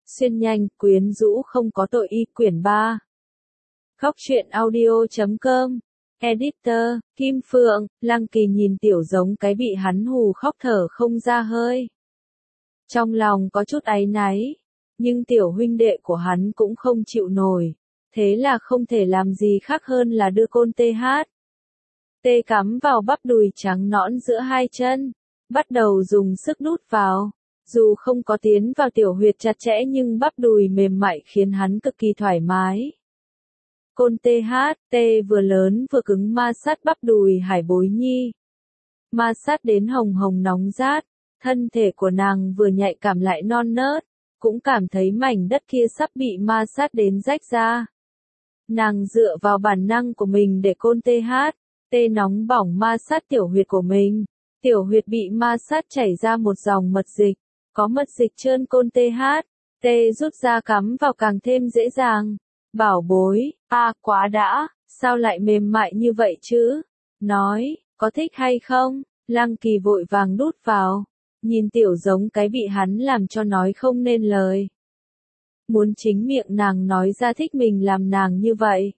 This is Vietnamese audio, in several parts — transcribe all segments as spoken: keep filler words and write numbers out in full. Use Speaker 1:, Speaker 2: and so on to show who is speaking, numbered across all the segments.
Speaker 1: Xuyên nhanh, quyến rũ không có tội y quyển ba. Khóc chuyện audio chấm com. Editor, Kim Phượng, Lăng Kỳ nhìn Tiểu Giống cái bị hắn hù khóc thở không ra hơi. Trong lòng có chút áy náy, nhưng tiểu huynh đệ của hắn cũng không chịu nổi, thế là không thể làm gì khác hơn là đưa côn tê hát. Tê cắm vào bắp đùi trắng nõn giữa hai chân, bắt đầu dùng sức đút vào. Dù không có tiến vào tiểu huyệt chặt chẽ nhưng bắp đùi mềm mại khiến hắn cực kỳ thoải mái. Côn tê hát, tê vừa lớn vừa cứng ma sát bắp đùi Hải Bối Nhi. Ma sát đến hồng hồng nóng rát, thân thể của nàng vừa nhạy cảm lại non nớt, cũng cảm thấy mảnh đất kia sắp bị ma sát đến rách ra. Nàng dựa vào bản năng của mình để côn tê hát, tê nóng bỏng ma sát tiểu huyệt của mình. Tiểu huyệt bị ma sát chảy ra một dòng mật dịch, có mật dịch trơn côn tê hát, tê rút ra cắm vào càng thêm dễ dàng. Bảo bối, a à, quá đã, sao lại mềm mại như vậy chứ? Nói, có thích hay không? Lăng Kỳ vội vàng đút vào, nhìn Tiểu Giống cái bị hắn làm cho nói không nên lời. Muốn chính miệng nàng nói ra thích mình làm nàng như vậy.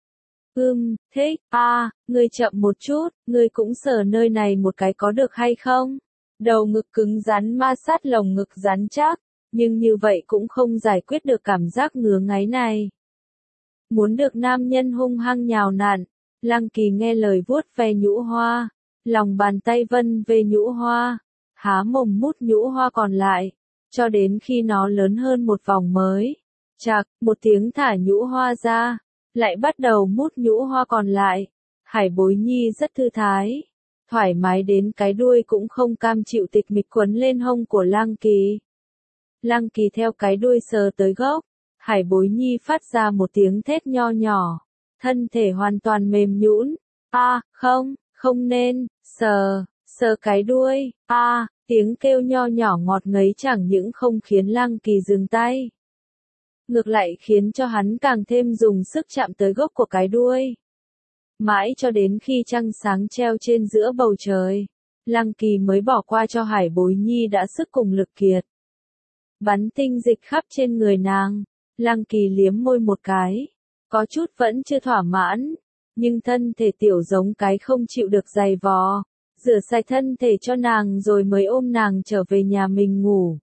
Speaker 1: Ưm, thích, a à, ngươi chậm một chút, ngươi cũng sờ nơi này một cái có được hay không? Đầu ngực cứng rắn ma sát lồng ngực rắn chắc, nhưng như vậy cũng không giải quyết được cảm giác ngứa ngáy này. Muốn được nam nhân hung hăng nhào nặn, Lăng Kỳ nghe lời vuốt ve nhũ hoa, lòng bàn tay vân về nhũ hoa, há mồm mút nhũ hoa còn lại, cho đến khi nó lớn hơn một vòng mới. Chạc, một tiếng thả nhũ hoa ra, lại bắt đầu mút nhũ hoa còn lại. Hải Bối Nhi rất thư thái, thoải mái đến cái đuôi cũng không cam chịu tịch mịch quấn lên hông của Lăng Kỳ. Lăng Kỳ theo cái đuôi sờ tới gốc, Hải Bối Nhi phát ra một tiếng thét nho nhỏ, thân thể hoàn toàn mềm nhũn. A, à, không, không nên, sờ, sờ cái đuôi, a, à, tiếng kêu nho nhỏ ngọt ngấy chẳng những không khiến Lăng Kỳ dừng tay, ngược lại khiến cho hắn càng thêm dùng sức chạm tới gốc của cái đuôi. Mãi cho đến khi trăng sáng treo trên giữa bầu trời, Lăng Kỳ mới bỏ qua cho Hải Bối Nhi đã sức cùng lực kiệt. Bắn tinh dịch khắp trên người nàng, Lăng Kỳ liếm môi một cái, có chút vẫn chưa thỏa mãn, nhưng thân thể Tiểu Giống cái không chịu được giày vò, rửa sạch thân thể cho nàng rồi mới ôm nàng trở về nhà mình ngủ.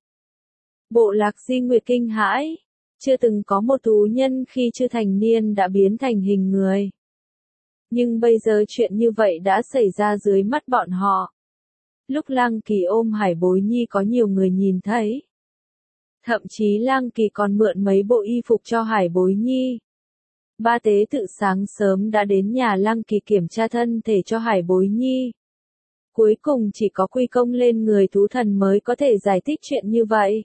Speaker 1: Bộ Lạc Di Nguyệt kinh hãi, chưa từng có một thú nhân khi chưa thành niên đã biến thành hình người. Nhưng bây giờ chuyện như vậy đã xảy ra dưới mắt bọn họ. Lúc Lăng Kỳ ôm Hải Bối Nhi có nhiều người nhìn thấy. Thậm chí Lăng Kỳ còn mượn mấy bộ y phục cho Hải Bối Nhi. Ba tế tự sáng sớm đã đến nhà Lăng Kỳ kiểm tra thân thể cho Hải Bối Nhi. Cuối cùng chỉ có quy công lên người thú thần mới có thể giải thích chuyện như vậy.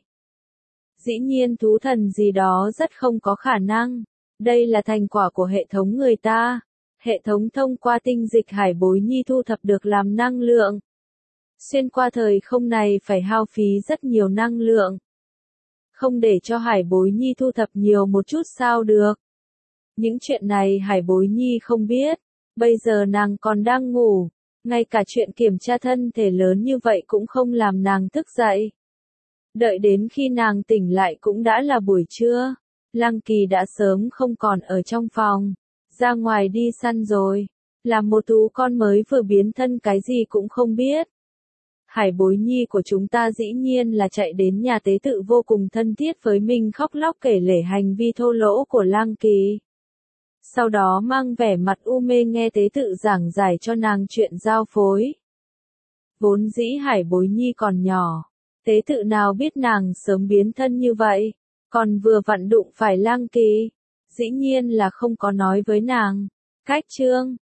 Speaker 1: Dĩ nhiên thú thần gì đó rất không có khả năng. Đây là thành quả của hệ thống người ta. Hệ thống thông qua tinh dịch Hải Bối Nhi thu thập được làm năng lượng. Xuyên qua thời không này phải hao phí rất nhiều năng lượng. Không để cho Hải Bối Nhi thu thập nhiều một chút sao được. Những chuyện này Hải Bối Nhi không biết. Bây giờ nàng còn đang ngủ. Ngay cả chuyện kiểm tra thân thể lớn như vậy cũng không làm nàng thức dậy. Đợi đến khi nàng tỉnh lại cũng đã là buổi trưa. Lăng Kỳ đã sớm không còn ở trong phòng, ra ngoài đi săn rồi. Làm một thú con mới vừa biến thân cái gì cũng không biết. Hải Bối Nhi của chúng ta dĩ nhiên là chạy đến nhà tế tự vô cùng thân thiết với mình khóc lóc kể lể hành vi thô lỗ của Lăng Kỳ. Sau đó mang vẻ mặt u mê nghe tế tự giảng giải cho nàng chuyện giao phối. Vốn dĩ Hải Bối Nhi còn nhỏ, tế tự nào biết nàng sớm biến thân như vậy, còn vừa vặn đụng phải Lăng Kỳ, dĩ nhiên là không có nói với nàng. Cách chương